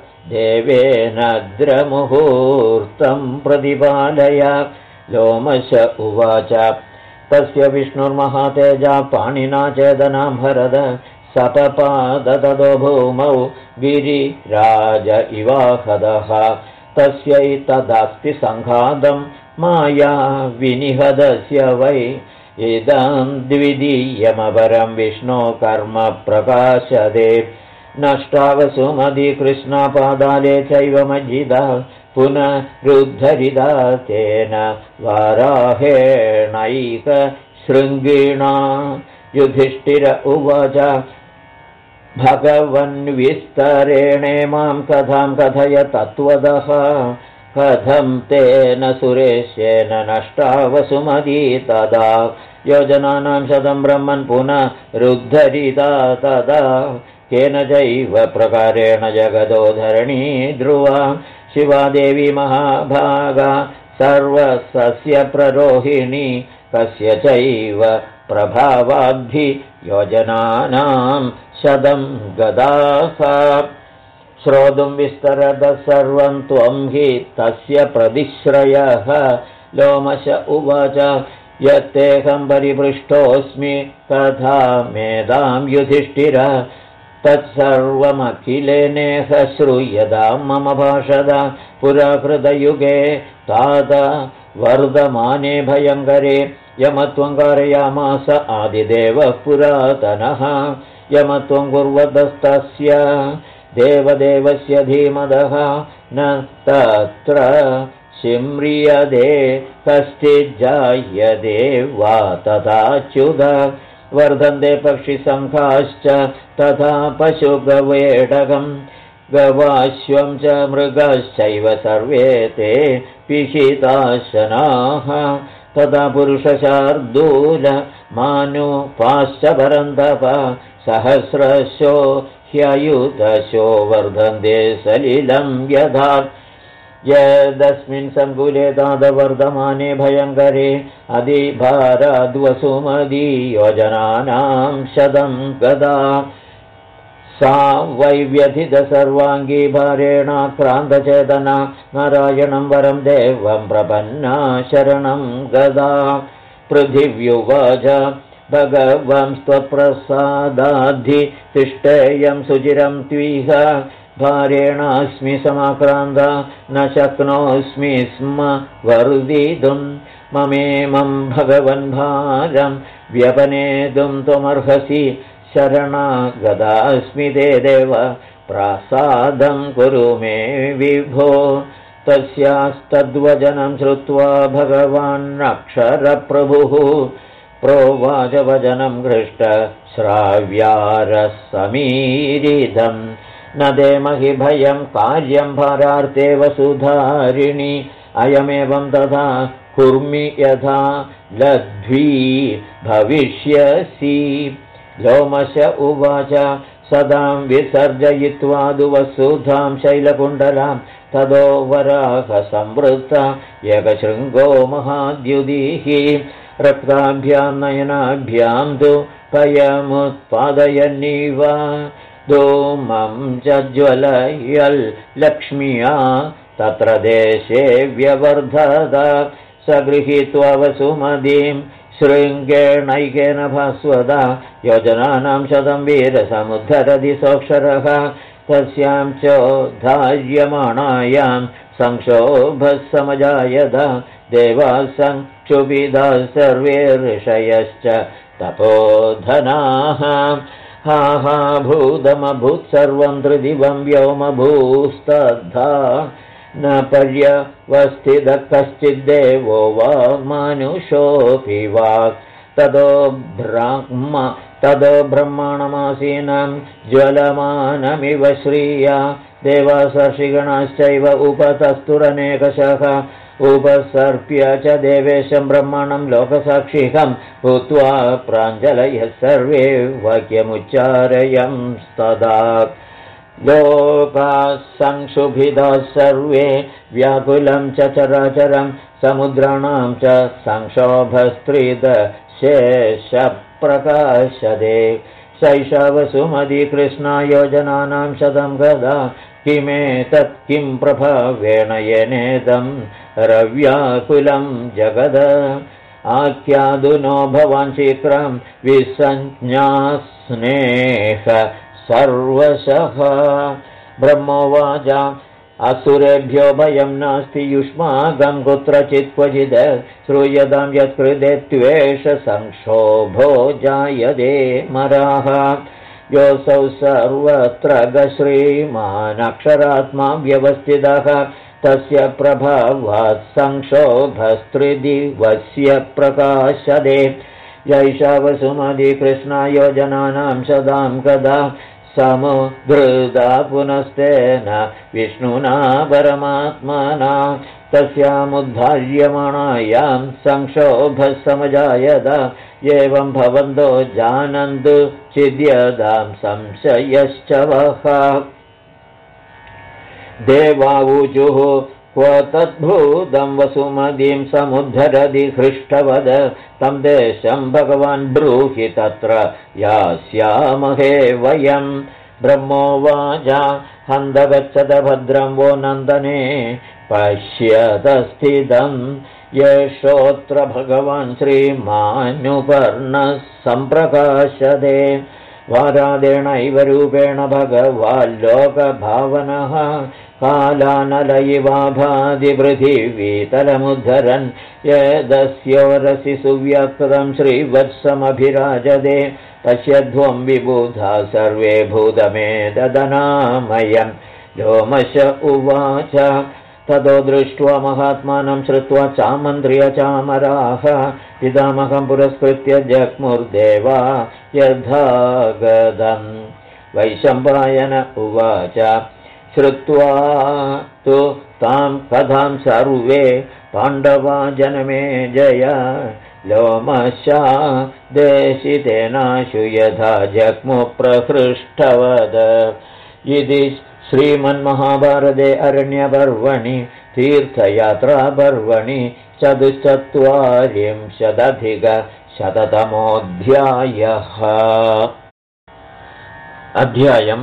A: देवेनद्रमुहूर्तं प्रतिपालय लोमश उवाच तस्य विष्णुर्महातेजा पाणिना चेदनां हरद सपपादतो भूमौ गिरिराज इवाहदः तस्यैतदस्ति सङ्घातं माया विनिहदस्य वै इदं द्वितीयमपरं विष्णो कर्म प्रकाशदे नष्टावसुमதி कृष्णापादाले चैव मज्जिदा पुनरुद्धरिदा तेन वाराहेणैकशृङ्गिणा युधिष्ठिर उवाच भगवन्विस्तरेणे मां कथां कथय तत्त्वतः कथं तेन सुरेशेन नष्टा वसुमती तदा योजनानां शतं ब्रह्मन् पुनरुद्धरिता तदा केन चैव प्रकारेण जगदोधरणी ध्रुवा शिवादेवी महाभागा सर्वसस्यप्ररोहिणी कस्य चैव प्रभावाद्धि योजनानां शतं गदाः श्रोतुं विस्तरतः सर्वं त्वं हि तस्य प्रतिश्रयः लोमश उवाच यत्तेऽहं परिपृष्टोऽस्मि तथा मेधां युधिष्ठिर तत्सर्वमखिलेनेह श्रूयतां मम भाषदा पुरा कृतयुगे तात वर्धमाने भयङ्करे यमत्वं कारयामास आदिदेवः पुरातनः यमत्वं कुर्वतस्तस्य देवदेवस्य धीमदः न तत्र शिम्रियदे कश्चिज्जायते वा तथाच्युत वर्धन्ते पक्षिसङ्खाश्च तथा पशुगवेडकम् गवाश्वं च मृगश्चैव सर्वे ते पिहिताशनाः तथा पुरुषशार्दूल मानुपाश्च परन्तप सहस्रशो ह्ययुतशो वर्धन्ते सलिलं यथा यदस्मिन् सङ्कुले तादवर्धमाने भयङ्करे अधिभाराद्वसुमदी योजनानां शतं गदा सा वैव्यथित सर्वाङ्गी भारेणाक्रान्तचेतना नारायणं वरं देवं प्रपन्ना शरणं गदा पृथिव्युवाच भगवंस्त्वत्प्रसादाद्धि तिष्ठेयं सुचिरं त्विह भारेणास्मि समाक्रान्ता न शक्नोऽस्मि स्म वर्धितुं ममेमं भगवन् भारं व्यपनेतुं त्वमर्हसि शरणागतास्मि ते देव प्रसादं कुरु मे विभो तस्यास्तद्वचनं श्रुत्वा भगवान्नक्षरप्रभुः प्रोवाच वचनं हृष्ट श्राव्यारसमीरितं न देमहि भयं कार्यं भारार्थे वसुधारिणि अयमेवं तथा कुर्मि यथा लध्वी भविष्यसि लोमश उवाच सदां विसर्जयित्वा दुवसुधां शैलकुण्डलां तदो वराहसंवृत्ता एकशृङ्गो महाद्युदिः रक्ताभ्यां नयनाभ्यां तु पयमुत्पादयन्निव धूमं च ज्वलयल्लक्ष्म्या तत्र देशे व्यवर्धत स गृहीत्वा वसुमतीं शृङ्गेणैकेन भास्वदा योजनानां शतं वीरसमुद्धरति सोऽक्षरः तस्यां चोद्धार्यमाणायां संक्षोभः समजायत देवाः संक्षुभिदाः सर्वे ऋषयश्च तपोधनाः हा हा भूतमभूत् सर्वं त्रिदिवं व्योमभूस्तद्धा न पर्यवस्थितः कश्चिद्देवो वा मानुषोऽपि वा ततो ब्रह्माणमासीनं ज्वलमानमिव श्रिया देवासर्षिगणाश्चैव उपतस्तुरनेकशः उपसर्प्य च देवेशं ब्रह्माणं लोकसाक्षिकं भूत्वा प्राञ्जलयः सर्वे वाक्यमुच्चारयंस्तदा लोकाः संक्षुभिदाः सर्वे व्याकुलं च चराचरं समुद्राणां च संक्षोभस्त्रिदशेषप्रकाशते सैषा वसुमती कृष्णा योजनानां शतं गदा किमेतत् किं प्रभावेण येनेदं रव्याकुलं जगद आख्यादुनो भवान् शीघ्रं विसञ्ज्ञास्नेह सर्वशः ब्रह्मोवाच असुरेभ्यो भयं नास्ति युष्माकं कुत्रचित् क्वचिद् श्रूयतां यत्कृते त्वेष संक्षोभो जायते मराः योऽसौ सर्वत्र श्रीमानक्षरात्मा व्यवस्थितः तस्य प्रभावात् संक्षोभस्त्रिदिवस्य प्रकाशते यैषा वसुमती कृष्णा योजनानां शतां कदा समुद्धृता पुनस्तेन विष्णुना परमात्मना तस्यामुद्धार्यमाणायां संक्षोभः समजायत एवं भवन्तो जानन्तु चिद्यतां संशयश्च वः देवावुचुः क्व तद्भूतं वसुमतीं समुद्धरति हृष्टवद तं देशं भगवान् ब्रूहि तत्र यास्यामहे वयं ब्रह्मोवाच हन्त गच्छत भद्रं वो नन्दने पश्यत स्थितं येषोऽत्र भगवान् श्रीमानुपर्णः सम्प्रकाशते वारादेणैव रूपेण भगवाल्लोकभावनः कालानलयिवाभादिपृथिवीतलमुद्धरन् यदस्योरसि सुव्यक्तं श्रीवत्समभिराजते पश्यध्वं विबुधा सर्वे भूतमेतदनामयम् व्योमश उवाच ततो दृष्ट्वा महात्मानं श्रुत्वा चामन्त्र्यचामराः पितामहं पुरस्कृत्य जग्मुर्देवा यथागतम् वैशम्पायन उवाच श्रुत्वा तु तां कथां सर्वे पाण्डवा जनमे जय लोमशा देशितेनाशु यथा जग्मुप्रहृष्टवद इति श्रीमन्महाभारते अरण्यपर्वणि तीर्थयात्रापर्वणि 44-शततमोऽध्यायः। अध्यायम्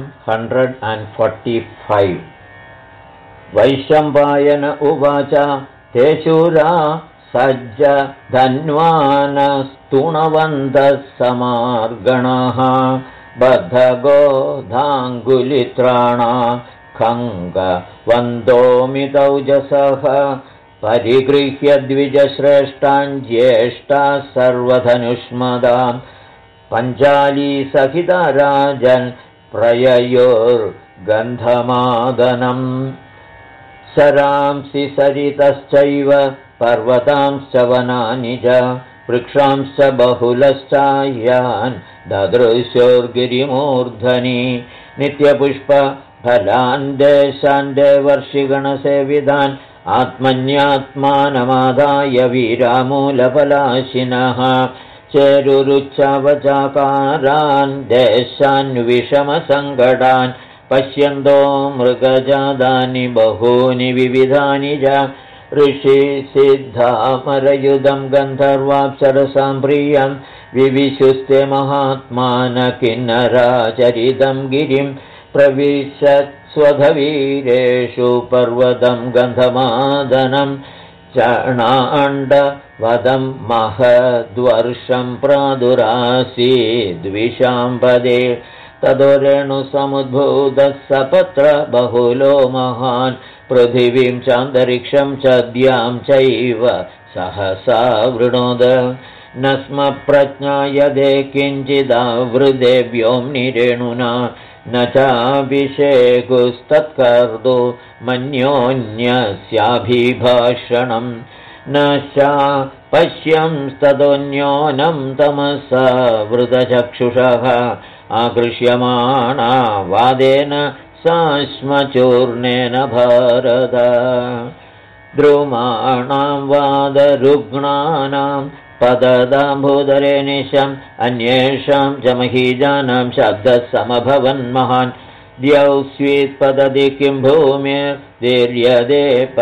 A: 145। वैशम्पायन उवाच ते शूरा सज्ज धन्वानस्तुणवन्तः समार्गणाः बद्धगोधाङ्गुलित्राणा खङ्गवन्दोमितौजसः परिगृह्य द्विजश्रेष्ठान् ज्येष्ठाः सर्वधनुष्मदान् पञ्चालीसहिता राजन् प्रययोर्गन्धमादनम् सरांसि सरितश्चैव पर्वतांश्च वनानि च वृक्षांश्च बहुलश्चायान् ददृशोर्गिरिमूर्धनि नित्यपुष्पफलान् देशान् देवर्षिगणसेवितान् आत्मन्यात्मानमादाय वीरामूलपलाशिनः चेरुरुच्चावचाकारान् देशान् विषमसङ्कटान् पश्यन्तो मृगजादानि बहूनि विविधानि च ऋषिसिद्धामरयुधं गन्धर्वाप्सरसां प्रियं विविशुस्ते महात्मान किन्नराचरितं गिरिं प्रविशत्स्वधवीरेषु पर्वतं गन्धमादनं चणाण्डवदं महद्वर्षं प्रादुरासीद्विशाम्पदे ततो रेणुसमुद्भूतः सपत्र बहुलो महान् पृथिवीं चान्तरिक्षं च द्यां चैव सहसा वृणोद न स्म प्रज्ञायते किञ्चिदावृते व्योम्नि रेणुना न चाभिषेकुस्तत्कर्तु मन्योन्यस्याभिभाषणम् न पश्यंस्तदोऽन्योनं तमसा वृतचक्षुषः आकृष्यमाणा वादेन साश्मचूर्णेन भारत द्रुमाणां वादरुग्णानां पददाम्भूदरे निशम् अन्येषां च महीजानां शब्दः समभवन्महान् द्यौ स्वीत्पतति किं भूमिर्दीर्यते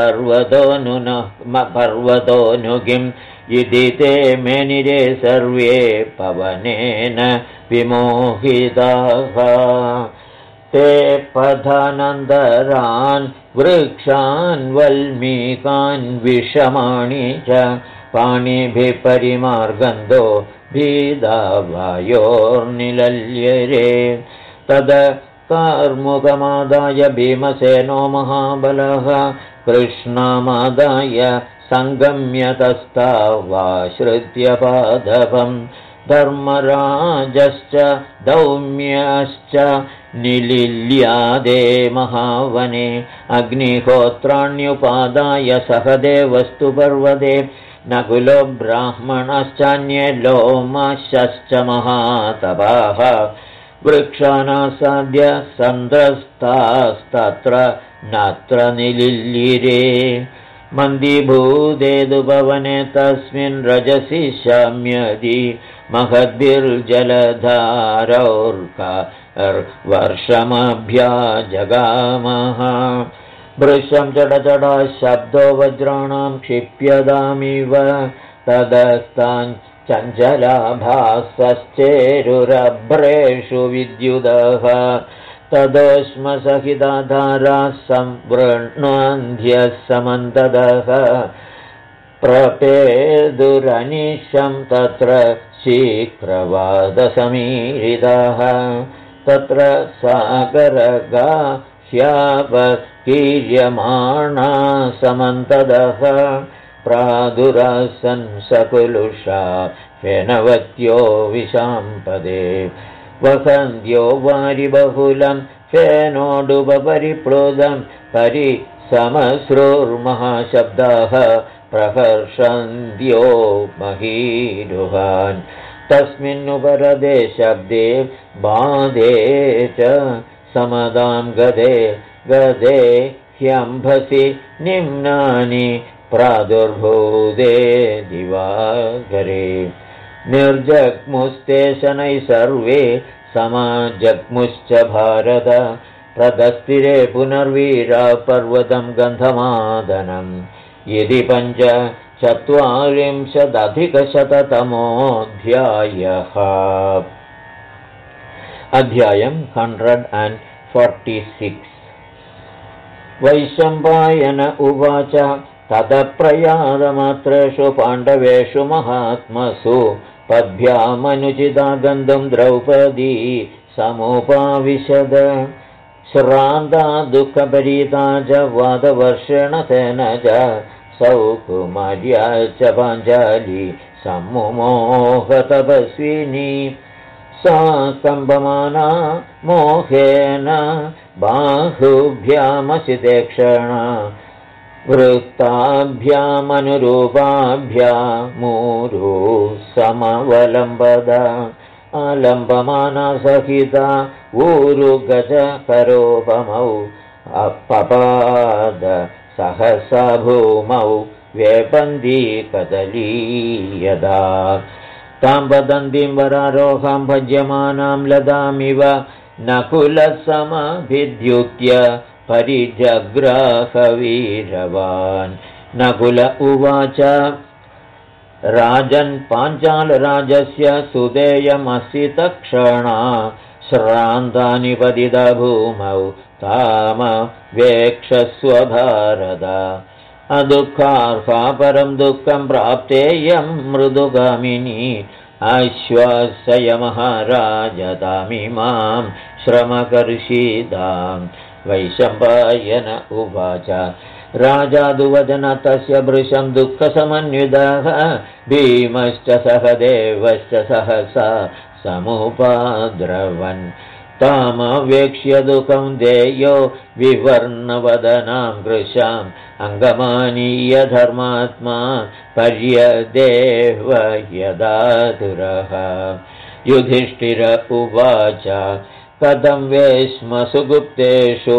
A: पर्वतोऽनुगिम् इति ते मेनिरे सर्वे पवनेन विमोहिताः ते पथानन्दरान् वृक्षान् वल्मीकान् विषमाणि च पाणिभिः परिमार्गन्धो भीदावायोर्निलल्यरे तद कार्मुकमादाय भीमसेनो महाबलः कृष्णमादाय सङ्गम्यतस्तावाश्रित्य पादपम् धर्मराजश्च दौम्यश्च निलिल्यादे महावने अग्निहोत्राण्युपादाय सहदेवस्तु पर्वते नकुलो ब्राह्मणश्चान्ये लोमशश्च महातपाः वृक्षानासाद्य सन्द्रस्तास्तत्र नत्र निलिल्लिरे मन्दीभूतेदुपवने तस्मिन् रजसि शाम्यति महद्भिर्जलधारौर्वर्षमभ्याजगामः भृशं चडचडा शब्दो वज्राणां क्षिप्यदामिव तदस्तान् चञ्चलाभासश्चेरुरभ्रेषु विद्युदः तदोष्मसहिताधाराः संवृण्वन्ध्यः समन्तदः प्रपेदुरनिशं तत्र शीघ्रवादसमीरिताः तत्र सागरगा ह्यापकीर्यमाणा समन्तदः प्रादुरासन् सकुलुषा फेनवत्यो विशाम्पदे वसन्त्यो वारिबहुलं फेनोडुपरिप्लुतं परिसमश्रुर्महाशब्दाः प्रहर्षन्त्यो महीरुहान् तस्मिन्नुपरदे शब्दे बाधे च समदां गदे गदे ह्यम्भसि निम्नानि प्रादुर्भूते दिवाकरे निर्जग्मुस्ते शनैः सर्वे समाजग्मुश्च भारत प्रदस्तिरे पुनर्वीरा पर्वतं गन्धमादनम् यदि 45अधिकशततमोऽध्यायः अध्यायं 146 वैशम्पायन उवाच ततप्रयादमात्रेषु पाण्डवेषु महात्मसु पद्भ्यामनुचिता गन्तुं द्रौपदी समुपाविशद श्रान्ता दुःखपरीता च वादवर्षेण तेन च सौकुमार्या च पाञ्चाली सम्मुमोहतपस्विनी सा कम्पमाना मोहेन बाहुभ्यामसितेक्षणा वृत्ताभ्यामनुरूपाभ्यामूरु समवलम्बदा आलम्बमाना सहिता ऊरुगजकरोपमौ अपपाद सहसा भूमौ वेपन्दी कदलीयदा तां वदन्तीं वरारोहां भज्यमानां लतामिव नकुलसमभिद्युत्य परिजग्राहवीरवान् नकुल उवाच राजन् पाञ्चालराजस्य सुदेयमसि तत्क्षणा श्रान्तानि पतिता भूमौ तामवेक्षस्व भारत अदुःखार्हा परं दुःखं प्राप्तेयं मृदुगामिनी आश्वासय महाराज तामिमां श्रमकर्षितां वैशम्पायन उवाच राजादुवदन तस्य भृशं दुःखसमन्वितः भीमश्च सहदेवश्च सहसा समुपाद्रवन् तामवेक्ष्य दुःखं देयो विवर्णवदनां कृशाम् अङ्गमानीय धर्मात्मा पर्यदेव यदातुरः युधिष्ठिर उवाच कथं वेश्मसु गुप्तेषु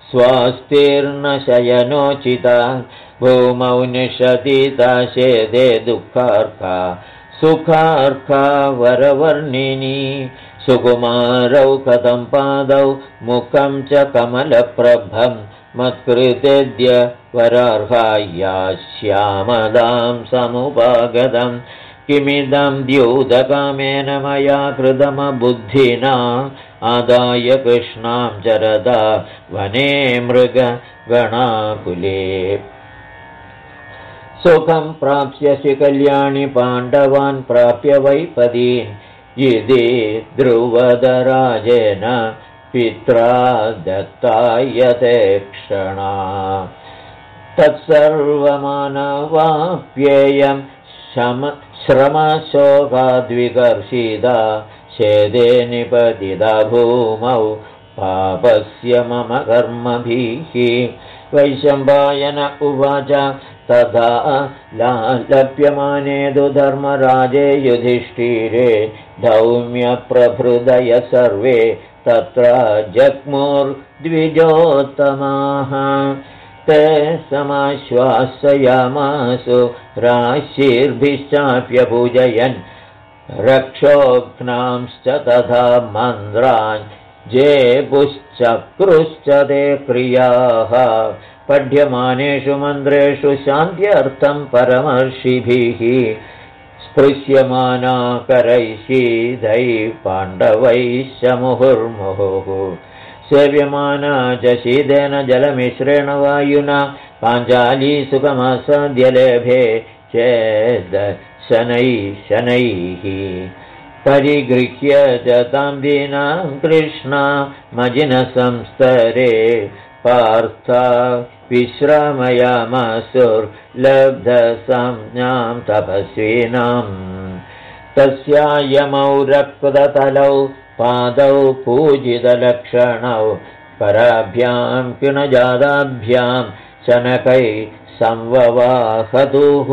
A: स्वास्तिर्नशयनोचिता भूमौ निषदिता शेदे दुःखार्का सुखार्का वरवर्णिनी सुकुमारौ कथं पादौ मुखं च कमलप्रभं मत्कृतेद्य वरार्हाया श्यामदां समुपागतं किमिदं द्यूतकामेन मया कृतमबुद्धिना आदाय कृष्णां चरदा वने मृगगणाकुले सुखं प्राप्स्यसि कल्याणि पाण्डवान् प्राप्य वैपदीन् यदि ध्रुवदराजेन पित्रा दत्तायते क्षणा तत्सर्वमानवाप्येयं श्रमशोकाद्विकर्षिता शेदे निपतिता भूमौ पापस्य मम कर्मभिः वैशम्पायन उवाच तथा लालप्यमाने तु धर्मराजे युधिष्ठिरे धौम्यप्रभृदय सर्वे तत्र जग्मुर्द्विजोत्तमाः ते समाश्वासयामासु राशिर्भिश्चाप्यपूजयन् रक्षोघ्नांश्च तथा मन्द्रान् जेपुश्चक्रुश्च ते क्रियाः पठ्यमानेषु मन्त्रेषु शान्त्यर्थं परमर्षिभिः स्पृश्यमाना करैशीदैः पाण्डवैश्च मुहुर्मुहुः सेव्यमाना च शीतेन जलमिश्रेण वायुना पाञ्चाली सुखमासाद्य लेभे चेद् शनैः परिगृह्य च तां दीनां कृष्णामजिनसंस्तरे पार्था विश्रामयामासुर्लब्धसंज्ञां तपस्विनाम् तस्यायमौ रक्ततलौ पादौ पूजितलक्षणौ कराभ्यां किणजादाभ्यां शनकै संववाहतुः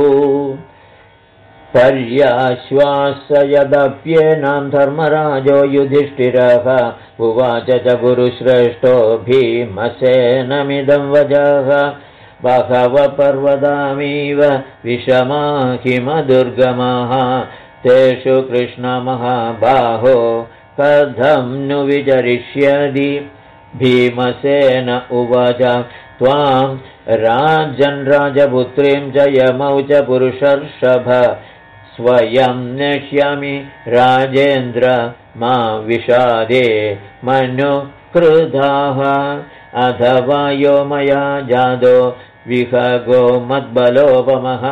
A: पर्याश्वासयदप्येनां धर्मराजो युधिष्ठिरः उवाच च गुरुश्रेष्ठो भीमसेनमिदं वचः बहवः पर्वतामिव विषमा हिमदुर्गमाः तेषु कृष्णमहाबाहो कथं नु विचरिष्यति भीमसेन उवाच त्वां राजन् राजपुत्रीं च यमौ च पुरुषर्षभ स्वयं नेष्यामि राजेन्द्र मा विषादे मनुकृधाः अथवा यो मया जादो विहगो मद्बलोपमः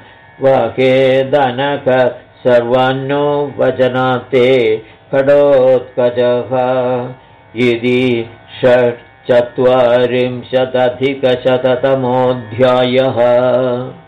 A: वकेदनक सर्वान्नो वचनाते खडोत्कचः इति 44 अधिकशततमोऽध्यायः।